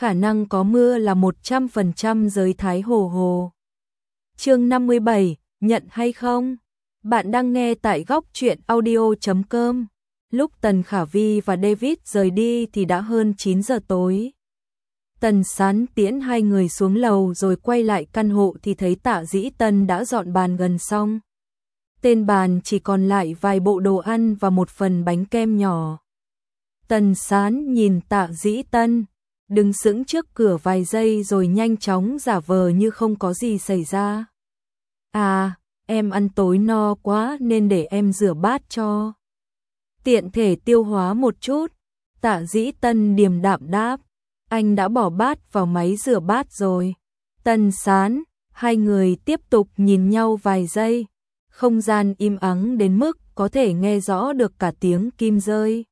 khả năng có mưa là 100% giới Thái Hồ Hồ. Chương 57, nhận hay không? Bạn đang nghe tại góc truyện audio.com. Lúc Tần Khả Vi và David rời đi thì đã hơn 9 giờ tối. Tần Sán tiễn hai người xuống lầu rồi quay lại căn hộ thì thấy Tạ Dĩ Tân đã dọn bàn gần xong. Trên bàn chỉ còn lại vài bộ đồ ăn và một phần bánh kem nhỏ. Tần Sán nhìn Tạ Dĩ Tân, đứng sững trước cửa vài giây rồi nhanh chóng giả vờ như không có gì xảy ra. À, em ăn tối no quá nên để em rửa bát cho. Tiện thể tiêu hóa một chút, Tạ Dĩ Tân điềm đạm đáp. Anh đã bỏ bát vào máy rửa bát rồi. Tần Sán, hai người tiếp tục nhìn nhau vài giây. Không gian im ắng đến mức có thể nghe rõ được cả tiếng kim rơi.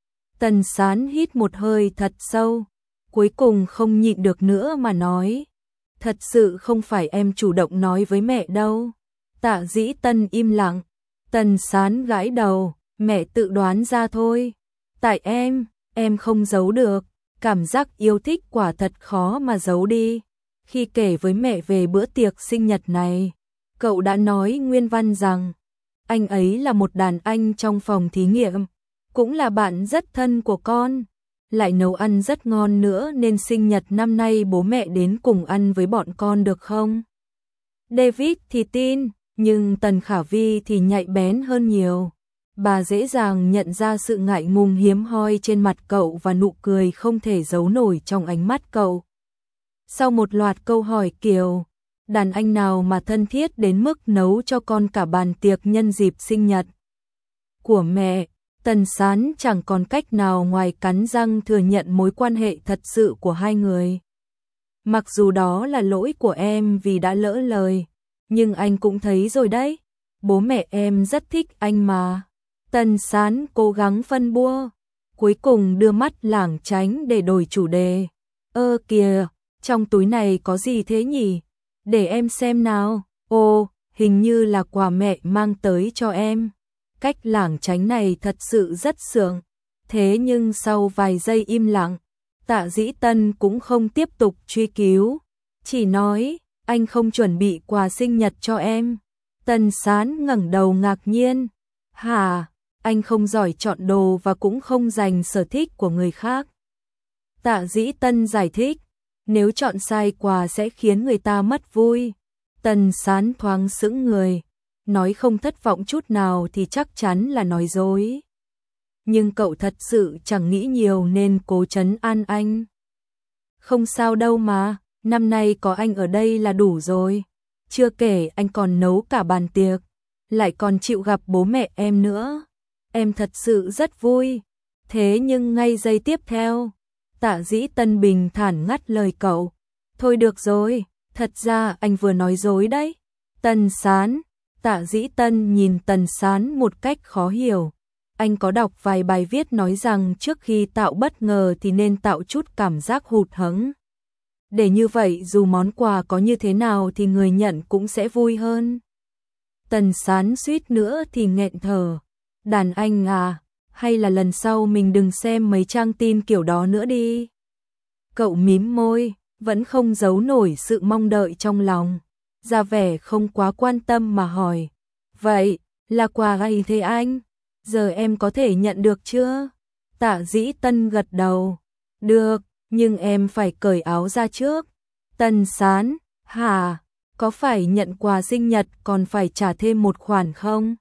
Tần Sán hít một hơi thật sâu, cuối cùng không nhịn được nữa mà nói. Thật sự không phải em chủ động nói với mẹ đâu. Tạ Dĩ Tân im lặng. Tần Sán gãi đầu, mẹ tự đoán ra thôi. Tại em không giấu được. Cảm giác yêu thích quả thật khó mà giấu đi. Khi kể với mẹ về bữa tiệc sinh nhật này, cậu đã nói nguyên văn rằng anh ấy là một đàn anh trong phòng thí nghiệm, cũng là bạn rất thân của con, lại nấu ăn rất ngon nữa nên sinh nhật năm nay bố mẹ đến cùng ăn với bọn con được không? David thì tin, nhưng Tần Khả Vi thì nhạy bén hơn nhiều. Bà dễ dàng nhận ra sự ngại ngùng hiếm hoi trên mặt cậu và nụ cười không thể giấu nổi trong ánh mắt cậu. Sau một loạt câu hỏi kiểu, đàn anh nào mà thân thiết đến mức nấu cho con cả bàn tiệc nhân dịp sinh nhật của mẹ, Tần Sán chẳng còn cách nào ngoài cắn răng thừa nhận mối quan hệ thật sự của hai người. Mặc dù đó là lỗi của em vì đã lỡ lời, nhưng anh cũng thấy rồi đấy, bố mẹ em rất thích anh mà. Tần Sán cố gắng phân bua, cuối cùng đưa mắt lảng tránh để đổi chủ đề. Ơ kìa, trong túi này có gì thế nhỉ? Để em xem nào. Ồ, hình như là quà mẹ mang tới cho em. Cách lảng tránh này thật sự rất sượng. Thế nhưng sau vài giây im lặng, Tạ Dĩ Tân cũng không tiếp tục truy cứu. Chỉ nói, anh không chuẩn bị quà sinh nhật cho em. Tần Sán ngẩng đầu ngạc nhiên. Hả? Anh không giỏi chọn đồ và cũng không dành sở thích của người khác. Tạ Dĩ Tân giải thích, nếu chọn sai quà sẽ khiến người ta mất vui. Tần Sán thoáng sững người, nói không thất vọng chút nào thì chắc chắn là nói dối. Nhưng cậu thật sự chẳng nghĩ nhiều nên cố trấn an anh. Không sao đâu mà, năm nay có anh ở đây là đủ rồi. Chưa kể anh còn nấu cả bàn tiệc, lại còn chịu gặp bố mẹ em nữa. Em thật sự rất vui. Thế nhưng ngay giây tiếp theo, Tạ Dĩ Tân bình thản ngắt lời cậu. Thôi được rồi, thật ra anh vừa nói dối đấy. Tần Sán, Tạ Dĩ Tân nhìn Tần Sán một cách khó hiểu. Anh có đọc vài bài viết nói rằng trước khi tạo bất ngờ thì nên tạo chút cảm giác hụt hẫng. Để như vậy dù món quà có như thế nào thì người nhận cũng sẽ vui hơn. Tần Sán suýt nữa thì nghẹn thở. Đàn anh à, hay là lần sau mình đừng xem mấy trang tin kiểu đó nữa đi. Cậu mím môi, vẫn không giấu nổi sự mong đợi trong lòng, ra vẻ không quá quan tâm mà hỏi. Vậy, là quà gì thế anh? Giờ em có thể nhận được chưa? Tạ Dĩ Tân gật đầu. Được, nhưng em phải cởi áo ra trước. Tần Sán, hả? Có phải nhận quà sinh nhật còn phải trả thêm một khoản không?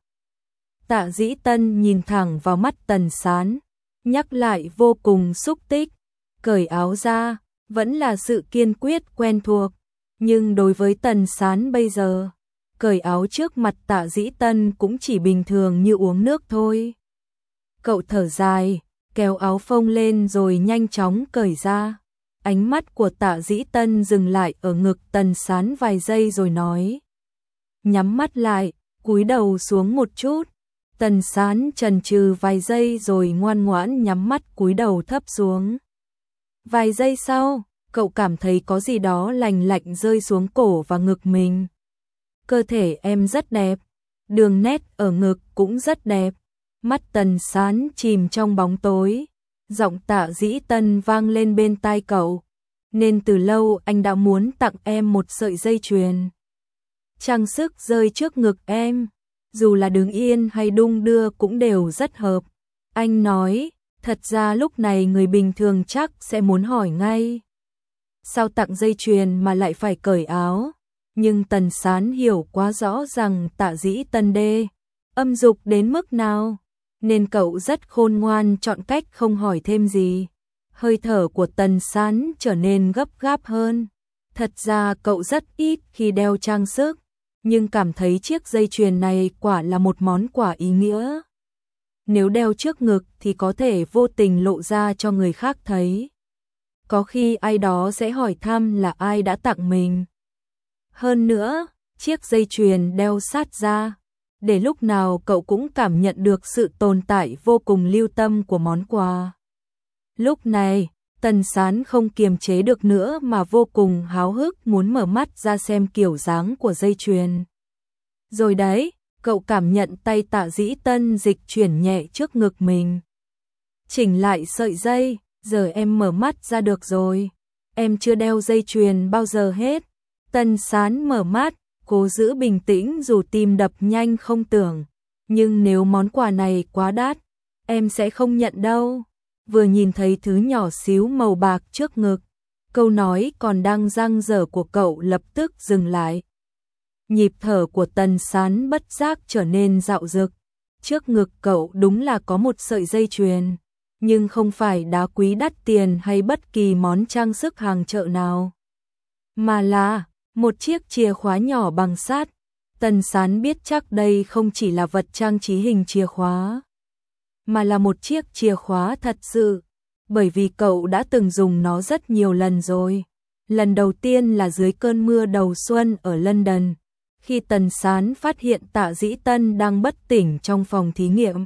Tạ Dĩ Tân nhìn thẳng vào mắt Tần Sán, nhắc lại vô cùng xúc tích. Cởi áo ra, vẫn là sự kiên quyết quen thuộc. Nhưng đối với Tần Sán bây giờ, cởi áo trước mặt Tạ Dĩ Tân cũng chỉ bình thường như uống nước thôi. Cậu thở dài, kéo áo phông lên rồi nhanh chóng cởi ra. Ánh mắt của Tạ Dĩ Tân dừng lại ở ngực Tần Sán vài giây rồi nói. Nhắm mắt lại, cúi đầu xuống một chút. Tần Sán chần chừ vài giây rồi ngoan ngoãn nhắm mắt cúi đầu thấp xuống. Vài giây sau, cậu cảm thấy có gì đó lành lạnh rơi xuống cổ và ngực mình. Cơ thể em rất đẹp, đường nét ở ngực cũng rất đẹp. Mắt Tần Sán chìm trong bóng tối, giọng Tạ Dĩ Tân vang lên bên tai cậu. nên từ lâu anh đã muốn tặng em một sợi dây chuyền. Trang sức rơi trước ngực em, dù là đứng yên hay đung đưa cũng đều rất hợp. Anh nói, thật ra lúc này người bình thường chắc sẽ muốn hỏi ngay. Sao tặng dây chuyền mà lại phải cởi áo? Nhưng Tần Sán hiểu quá rõ rằng Tạ Dĩ Tân đê âm dục đến mức nào, nên cậu rất khôn ngoan chọn cách không hỏi thêm gì. Hơi thở của Tần Sán trở nên gấp gáp hơn. Thật ra cậu rất ít khi đeo trang sức, nhưng cảm thấy chiếc dây chuyền này quả là một món quà ý nghĩa. Nếu đeo trước ngực thì có thể vô tình lộ ra cho người khác thấy. Có khi ai đó sẽ hỏi thăm là ai đã tặng mình. Hơn nữa, chiếc dây chuyền đeo sát ra, để lúc nào cậu cũng cảm nhận được sự tồn tại vô cùng lưu tâm của món quà. Lúc này, Tần Sán không kiềm chế được nữa mà vô cùng háo hức muốn mở mắt ra xem kiểu dáng của dây chuyền. Rồi đấy, cậu cảm nhận tay Tạ Dĩ Tân dịch chuyển nhẹ trước ngực mình. Chỉnh lại sợi dây, giờ em mở mắt ra được rồi. Em chưa đeo dây chuyền bao giờ hết. Tần Sán mở mắt, cố giữ bình tĩnh dù tim đập nhanh không tưởng. Nhưng nếu món quà này quá đắt, em sẽ không nhận đâu. Vừa nhìn thấy thứ nhỏ xíu màu bạc trước ngực, câu nói còn đang dang dở của cậu lập tức dừng lại. Nhịp thở của Tần Sán bất giác trở nên dạo dực. Trước ngực cậu đúng là có một sợi dây chuyền, nhưng không phải đá quý đắt tiền hay bất kỳ món trang sức hàng chợ nào, mà là một chiếc chìa khóa nhỏ bằng sắt. Tần Sán biết chắc đây không chỉ là vật trang trí hình chìa khóa, mà là một chiếc chìa khóa thật sự, bởi vì cậu đã từng dùng nó rất nhiều lần rồi. Lần đầu tiên là dưới cơn mưa đầu xuân ở London, khi Tần Sán phát hiện Tạ Dĩ Tân đang bất tỉnh trong phòng thí nghiệm.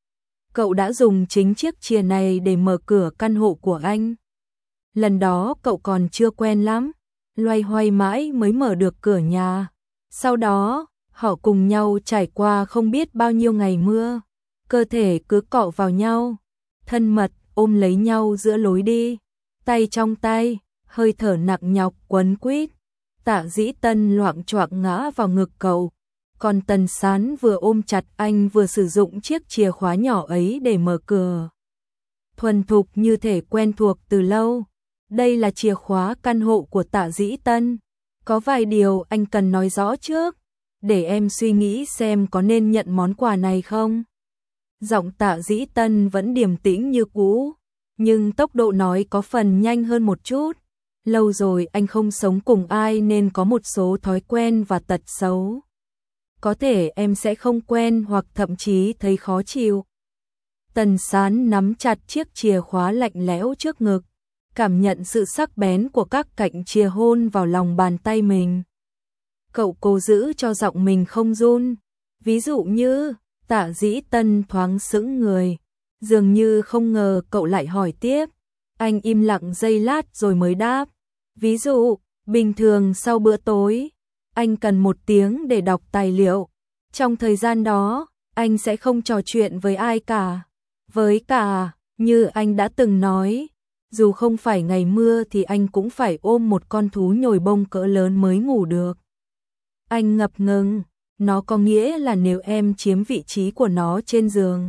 Cậu đã dùng chính chiếc chìa này để mở cửa căn hộ của anh. Lần đó cậu còn chưa quen lắm, loay hoay mãi mới mở được cửa nhà. Sau đó, họ cùng nhau trải qua không biết bao nhiêu ngày mưa, cơ thể cứ cọ vào nhau, thân mật ôm lấy nhau giữa lối đi, tay trong tay, hơi thở nặng nhọc quấn quýt. Tạ Dĩ Tân loạng choạng ngã vào ngực cậu, còn Tần Sán vừa ôm chặt anh vừa sử dụng chiếc chìa khóa nhỏ ấy để mở cửa. Thuần thục như thể quen thuộc từ lâu. Đây là chìa khóa căn hộ của Tạ Dĩ Tân. Có vài điều anh cần nói rõ trước, để em suy nghĩ xem có nên nhận món quà này không. Giọng Tạ Dĩ Tân vẫn điềm tĩnh như cũ, nhưng tốc độ nói có phần nhanh hơn một chút. Lâu rồi anh không sống cùng ai nên có một số thói quen và tật xấu. Có thể em sẽ không quen hoặc thậm chí thấy khó chịu. Tần Sán nắm chặt chiếc chìa khóa lạnh lẽo trước ngực, cảm nhận sự sắc bén của các cạnh chìa hôn vào lòng bàn tay mình. Cậu cố giữ cho giọng mình không run. Ví dụ như, Tạ Dĩ Tân thoáng sững người, dường như không ngờ cậu lại hỏi tiếp. Anh im lặng giây lát rồi mới đáp. Ví dụ, bình thường sau bữa tối, anh cần 1 tiếng để đọc tài liệu. Trong thời gian đó, anh sẽ không trò chuyện với ai cả. Với cả, như anh đã từng nói, dù không phải ngày mưa thì anh cũng phải ôm một con thú nhồi bông cỡ lớn mới ngủ được. Anh ngập ngừng, nó có nghĩa là nếu em chiếm vị trí của nó trên giường,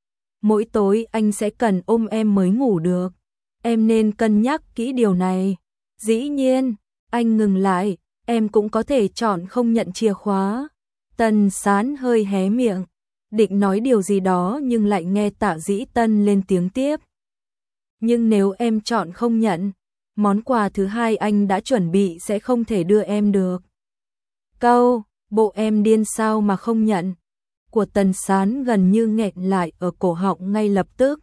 mỗi tối anh sẽ cần ôm em mới ngủ được. Em nên cân nhắc kỹ điều này. Dĩ nhiên, anh ngừng lại, em cũng có thể chọn không nhận chìa khóa. Tần Sán hơi hé miệng, định nói điều gì đó nhưng lại nghe Tạ Dĩ Tân lên tiếng tiếp. Nhưng nếu em chọn không nhận, món quà thứ hai anh đã chuẩn bị sẽ không thể đưa em được. Câu, bộ em điên sao mà không nhận, của Tần Sán gần như nghẹn lại ở cổ họng ngay lập tức.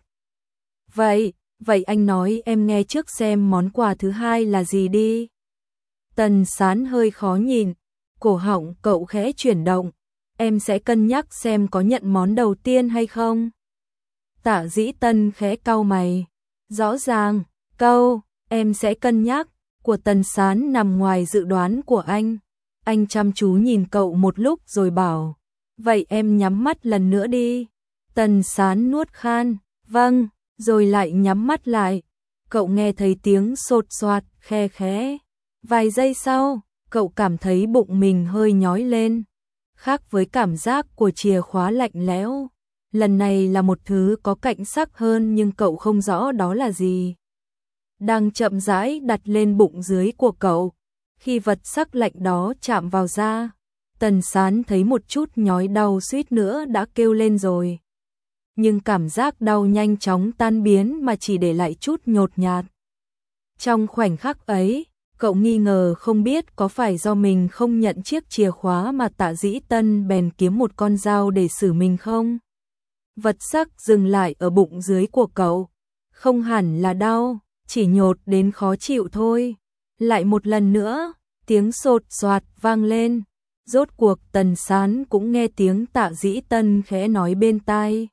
Vậy anh nói em nghe trước xem món quà thứ hai là gì đi. Tần Sán hơi khó nhìn, cổ họng cậu khẽ chuyển động. Em sẽ cân nhắc xem có nhận món đầu tiên hay không. Tạ Dĩ Tân khẽ cau mày. Rõ ràng, câu, em sẽ cân nhắc, của Tần Sán nằm ngoài dự đoán của anh. Anh chăm chú nhìn cậu một lúc rồi bảo, vậy em nhắm mắt lần nữa đi. Tần Sán nuốt khan, vâng, rồi lại nhắm mắt lại. cậu nghe thấy tiếng sột soạt khe khẽ. Vài giây sau, cậu cảm thấy bụng mình hơi nhói lên. Khác với cảm giác của chìa khóa lạnh lẽo, lần này là một thứ có cạnh sắc hơn nhưng cậu không rõ đó là gì. Đang chậm rãi đặt lên bụng dưới của cậu. Khi vật sắc lạnh đó chạm vào da, Tần Sán thấy một chút nhói đau suýt nữa đã kêu lên rồi. Nhưng cảm giác đau nhanh chóng tan biến mà chỉ để lại chút nhột nhạt. Trong khoảnh khắc ấy, cậu nghi ngờ không biết có phải do mình không nhận chiếc chìa khóa mà Tạ Dĩ Tân bèn kiếm một con dao để xử mình không? Vật sắc dừng lại ở bụng dưới của cậu. Không hẳn là đau, chỉ nhột đến khó chịu thôi. Lại một lần nữa, tiếng sột soạt vang lên. Rốt cuộc Tần Sán cũng nghe tiếng Tạ Dĩ Tân khẽ nói bên tai.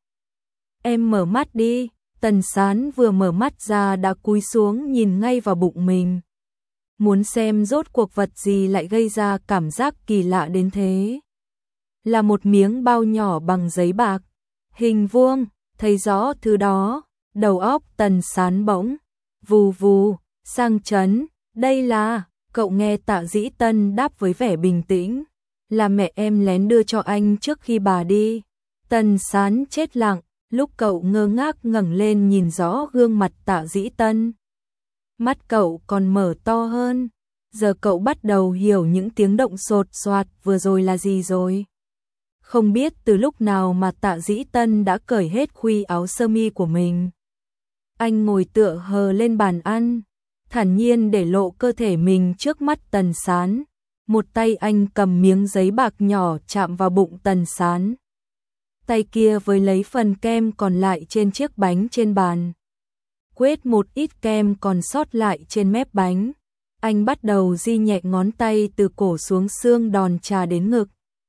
Em mở mắt đi. Tần Sán vừa mở mắt ra đã cúi xuống nhìn ngay vào bụng mình. Muốn xem rốt cuộc vật gì lại gây ra cảm giác kỳ lạ đến thế. Là một miếng bao nhỏ bằng giấy bạc, hình vuông, thấy rõ thứ đó, đầu óc Tần Sán bỗng vù vù, sang chấn. Đây là, cậu nghe Tạ Dĩ Tân đáp với vẻ bình tĩnh, là mẹ em lén đưa cho anh trước khi bà đi. Tần Sán chết lặng, lúc cậu ngơ ngác ngẩng lên nhìn rõ gương mặt Tạ Dĩ Tân. Mắt cậu còn mở to hơn, giờ cậu bắt đầu hiểu những tiếng động sột soạt vừa rồi là gì rồi. Không biết từ lúc nào mà Tạ Dĩ Tân đã cởi hết khuy áo sơ mi của mình. Anh ngồi tựa hờ lên bàn ăn, thản nhiên để lộ cơ thể mình trước mắt Tần Sán. Một tay anh cầm miếng giấy bạc nhỏ chạm vào bụng Tần Sán. Tay kia với lấy phần kem còn lại trên chiếc bánh trên bàn. Quét một ít kem còn sót lại trên mép bánh. Anh bắt đầu di nhẹ ngón tay từ cổ xuống xương đòn trà đến ngực.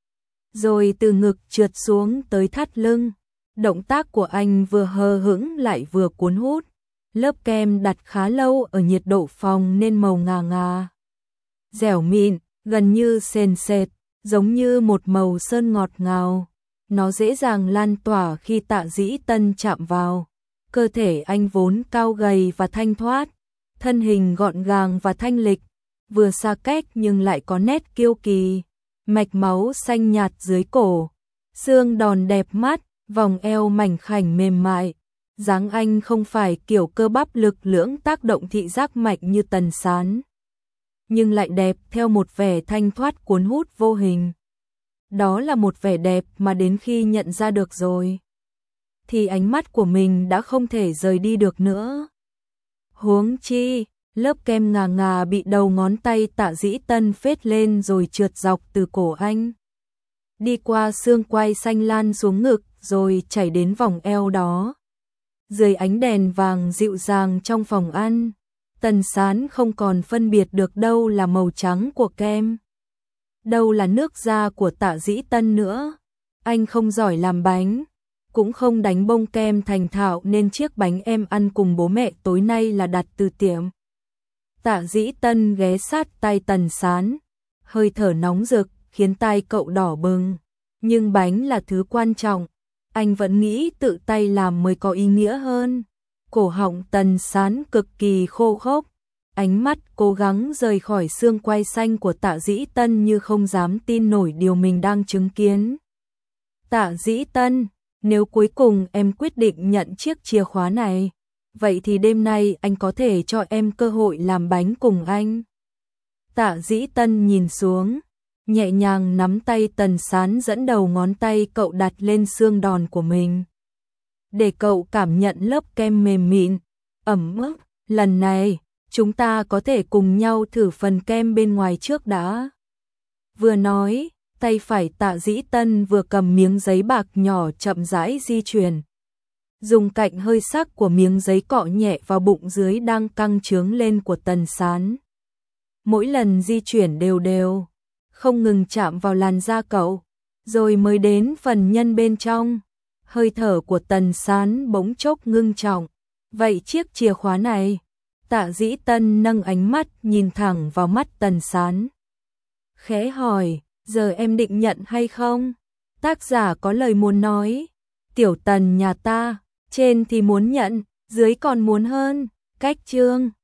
Rồi từ ngực trượt xuống tới thắt lưng. Động tác của anh vừa hờ hững lại vừa cuốn hút. Lớp kem đặt khá lâu ở nhiệt độ phòng nên màu ngà ngà, dẻo mịn, gần như sền sệt, giống như một màu sơn ngọt ngào. Nó dễ dàng lan tỏa khi Tạ Dĩ Tân chạm vào. Cơ thể anh vốn cao gầy và thanh thoát, thân hình gọn gàng và thanh lịch, vừa xa cách nhưng lại có nét kiêu kỳ. Mạch máu xanh nhạt dưới cổ, xương đòn đẹp mắt, vòng eo mảnh khảnh mềm mại. Dáng anh không phải kiểu cơ bắp lực lưỡng tác động thị giác mạnh như Tần Sán, nhưng lại đẹp theo một vẻ thanh thoát cuốn hút vô hình. Đó là một vẻ đẹp mà đến khi nhận ra được rồi, thì ánh mắt của mình đã không thể rời đi được nữa. Huống chi, lớp kem ngà ngà bị đầu ngón tay Tạ Dĩ Tân phết lên rồi trượt dọc từ cổ anh, đi qua xương quai xanh lan xuống ngực rồi chảy đến vòng eo đó. Dưới ánh đèn vàng dịu dàng trong phòng ăn, Tần Sán không còn phân biệt được đâu là màu trắng của kem, đâu là nước da của Tạ Dĩ Tân nữa. Anh không giỏi làm bánh, cũng không đánh bông kem thành thạo nên chiếc bánh em ăn cùng bố mẹ tối nay là đặt từ tiệm. Tạ Dĩ Tân ghé sát tai Tần Sán, hơi thở nóng rực khiến tai cậu đỏ bừng, nhưng bánh là thứ quan trọng. Anh vẫn nghĩ tự tay làm mới có ý nghĩa hơn. Cổ họng Tần Sán cực kỳ khô khốc, ánh mắt cố gắng rời khỏi xương quai xanh của Tạ Dĩ Tân như không dám tin nổi điều mình đang chứng kiến. Tạ Dĩ Tân, nếu cuối cùng em quyết định nhận chiếc chìa khóa này, vậy thì đêm nay anh có thể cho em cơ hội làm bánh cùng anh. Tạ Dĩ Tân nhìn xuống, nhẹ nhàng nắm tay Tần Sán dẫn đầu ngón tay cậu đặt lên xương đòn của mình, để cậu cảm nhận lớp kem mềm mịn, ẩm ướt. Lần này, chúng ta có thể cùng nhau thử phần kem bên ngoài trước đã. Vừa nói, tay phải Tạ Dĩ Tân vừa cầm miếng giấy bạc nhỏ chậm rãi di chuyển. Dùng cạnh hơi sắc của miếng giấy cọ nhẹ vào bụng dưới đang căng trướng lên của Tần Sán. Mỗi lần di chuyển đều đều, không ngừng chạm vào làn da cậu, rồi mới đến phần nhân bên trong. Hơi thở của Tần Sán bỗng chốc ngưng trọng. Vậy chiếc chìa khóa này? Tạ Dĩ Tân nâng ánh mắt nhìn thẳng vào mắt Tần Sán, khẽ hỏi, giờ em định nhận hay không? Tác giả có lời muốn nói, tiểu Tần nhà ta, trên thì muốn nhận, dưới còn muốn hơn. cách chương